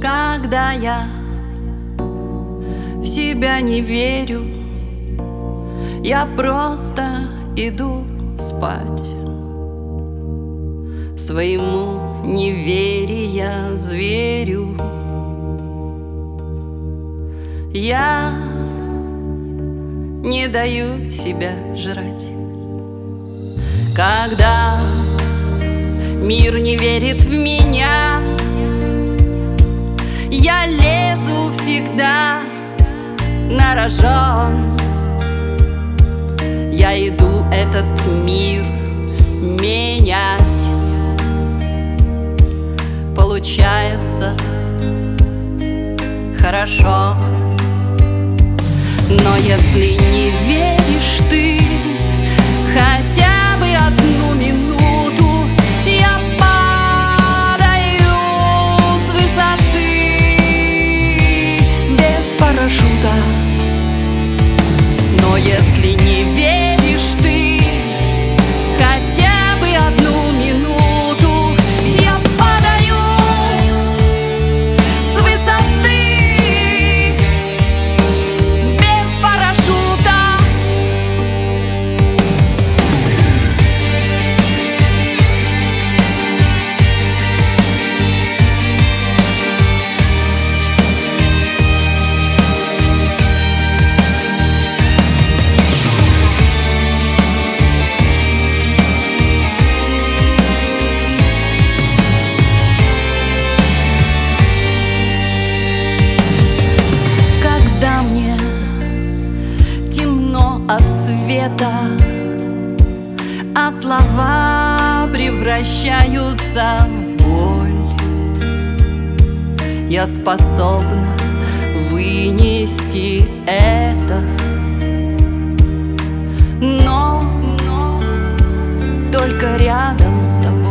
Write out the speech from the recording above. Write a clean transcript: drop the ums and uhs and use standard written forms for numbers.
Когда я в себя не верю, я просто иду спать. Своему неверия зверю я не даю себя жрать. Когда мир не верит в меня, я лезу всегда на рожон. Я иду этот мир менять. Получается хорошо. Но если не веришь ты хотя бы одну минуту, я падаю с высоты без парашюта. Но если не веришь ты хотя бы одну минуту, я падаю с высоты без парашюта. Когда мне темно от света, а слова превращаются в боль, я способна вынести это, но только рядом с тобой.